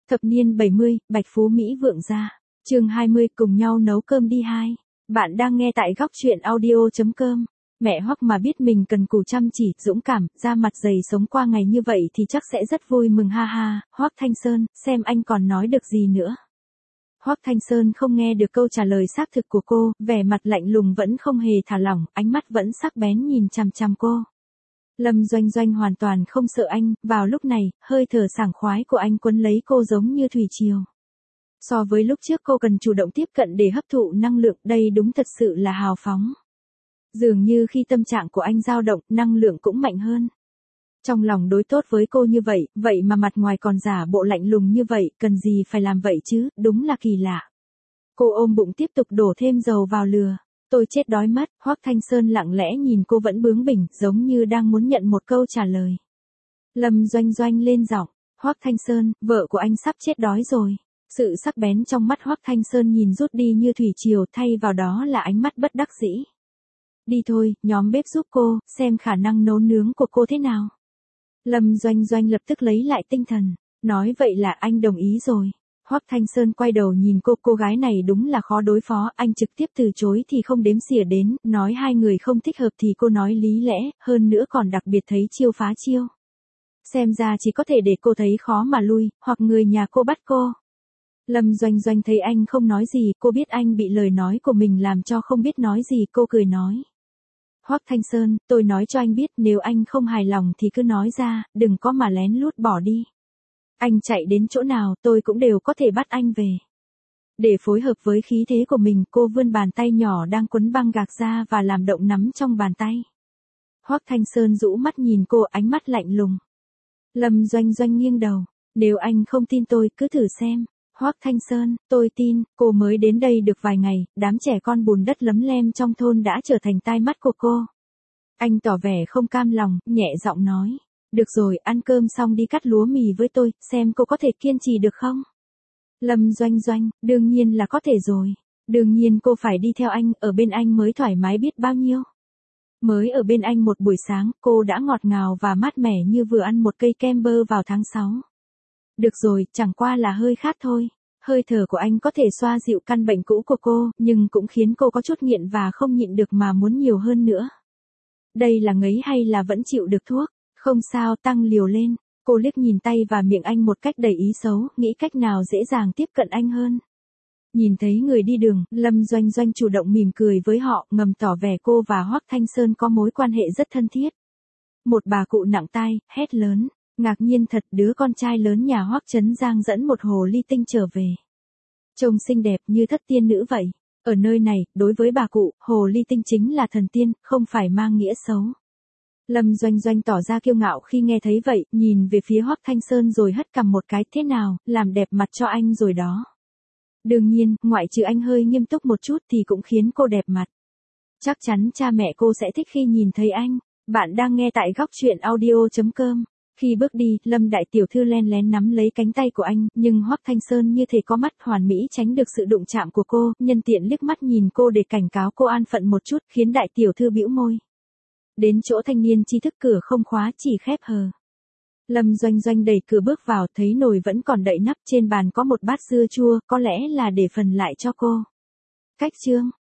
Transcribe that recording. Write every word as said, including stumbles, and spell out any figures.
Thập niên bảy mươi, Bạch Phú Mỹ vượng gia. Chương hai mươi, cùng nhau nấu cơm đi hai. Bạn đang nghe tại góc truyện audio chấm com. Mẹ Hoắc mà biết mình cần cù chăm chỉ, dũng cảm, da mặt dày sống qua ngày như vậy thì chắc sẽ rất vui mừng ha ha. Hoắc Thanh Sơn, xem anh còn nói được gì nữa. Hoắc Thanh Sơn không nghe được câu trả lời xác thực của cô, vẻ mặt lạnh lùng vẫn không hề thả lỏng, ánh mắt vẫn sắc bén nhìn chằm chằm cô. Lâm Doanh Doanh hoàn toàn không sợ anh, vào lúc này, hơi thở sảng khoái của anh quấn lấy cô giống như thủy triều. So với lúc trước cô cần chủ động tiếp cận để hấp thụ năng lượng, đây đúng thật sự là hào phóng. Dường như khi tâm trạng của anh dao động, năng lượng cũng mạnh hơn. Trong lòng đối tốt với cô như vậy, vậy mà mặt ngoài còn giả bộ lạnh lùng như vậy, cần gì phải làm vậy chứ, đúng là kỳ lạ. Cô ôm bụng tiếp tục đổ thêm dầu vào lửa. Tôi chết đói mất, Hoắc Thanh Sơn lặng lẽ nhìn cô vẫn bướng bỉnh, giống như đang muốn nhận một câu trả lời. Lâm Doanh Doanh lên giọng, Hoắc Thanh Sơn, vợ của anh sắp chết đói rồi. Sự sắc bén trong mắt Hoắc Thanh Sơn nhìn rút đi như thủy triều, thay vào đó là ánh mắt bất đắc dĩ. Đi thôi, nhóm bếp giúp cô, xem khả năng nấu nướng của cô thế nào. Lâm Doanh Doanh lập tức lấy lại tinh thần, nói vậy là anh đồng ý rồi. Hoắc Thanh Sơn quay đầu nhìn cô, cô gái này đúng là khó đối phó, anh trực tiếp từ chối thì không đếm xỉa đến, nói hai người không thích hợp thì cô nói lý lẽ, hơn nữa còn đặc biệt thấy chiêu phá chiêu. Xem ra chỉ có thể để cô thấy khó mà lui, hoặc người nhà cô bắt cô. Lâm Doanh Doanh thấy anh không nói gì, cô biết anh bị lời nói của mình làm cho không biết nói gì, cô cười nói. Hoắc Thanh Sơn, tôi nói cho anh biết, nếu anh không hài lòng thì cứ nói ra, đừng có mà lén lút bỏ đi. Anh chạy đến chỗ nào tôi cũng đều có thể bắt anh về. Để phối hợp với khí thế của mình, cô vươn bàn tay nhỏ đang quấn băng gạc ra và làm động nắm trong bàn tay. Hoắc Thanh Sơn rũ mắt nhìn cô, ánh mắt lạnh lùng. Lâm Doanh Doanh nghiêng đầu, nếu anh không tin tôi cứ thử xem. Hoắc Thanh Sơn, tôi tin, cô mới đến đây được vài ngày, đám trẻ con bùn đất lấm lem trong thôn đã trở thành tai mắt của cô. Anh tỏ vẻ không cam lòng, nhẹ giọng nói. Được rồi, ăn cơm xong đi cắt lúa mì với tôi, xem cô có thể kiên trì được không? Lâm Doanh Doanh, đương nhiên là có thể rồi. Đương nhiên cô phải đi theo anh, ở bên anh mới thoải mái biết bao nhiêu. Mới ở bên anh một buổi sáng, cô đã ngọt ngào và mát mẻ như vừa ăn một cây kem bơ vào tháng sáu. Được rồi, chẳng qua là hơi khát thôi. Hơi thở của anh có thể xoa dịu căn bệnh cũ của cô, nhưng cũng khiến cô có chút nghiện và không nhịn được mà muốn nhiều hơn nữa. Đây là ngấy hay là vẫn chịu được thuốc? Không sao, tăng liều lên. Cô liếc nhìn tay và miệng anh một cách đầy ý xấu, nghĩ cách nào dễ dàng tiếp cận anh hơn. Nhìn thấy người đi đường, Lâm Doanh Doanh chủ động mỉm cười với họ, ngầm tỏ vẻ cô và Hoắc Thanh Sơn có mối quan hệ rất thân thiết. Một bà cụ nặng tai, hét lớn. Ngạc nhiên thật, đứa con trai lớn nhà Hoắc Trấn Giang dẫn một hồ ly tinh trở về. Trông xinh đẹp như thất tiên nữ vậy. Ở nơi này, đối với bà cụ, hồ ly tinh chính là thần tiên, không phải mang nghĩa xấu. Lâm Doanh Doanh tỏ ra kiêu ngạo khi nghe thấy vậy, nhìn về phía Hoắc Thanh Sơn rồi hất cằm một cái, thế nào, làm đẹp mặt cho anh rồi đó. Đương nhiên, ngoại trừ anh hơi nghiêm túc một chút thì cũng khiến cô đẹp mặt. Chắc chắn cha mẹ cô sẽ thích khi nhìn thấy anh. Bạn đang nghe tại góc truyện audio chấm com. Khi bước đi, Lâm đại tiểu thư len lén nắm lấy cánh tay của anh, nhưng Hoắc Thanh Sơn như thể có mắt hoàn mỹ tránh được sự đụng chạm của cô, nhân tiện liếc mắt nhìn cô để cảnh cáo cô an phận một chút, khiến đại tiểu thư bĩu môi. Đến chỗ thanh niên tri thức, cửa không khóa, chỉ khép hờ. Lâm Doanh Doanh đẩy cửa bước vào, thấy nồi vẫn còn đậy nắp, trên bàn có một bát dưa chua, có lẽ là để phần lại cho cô. Cách chương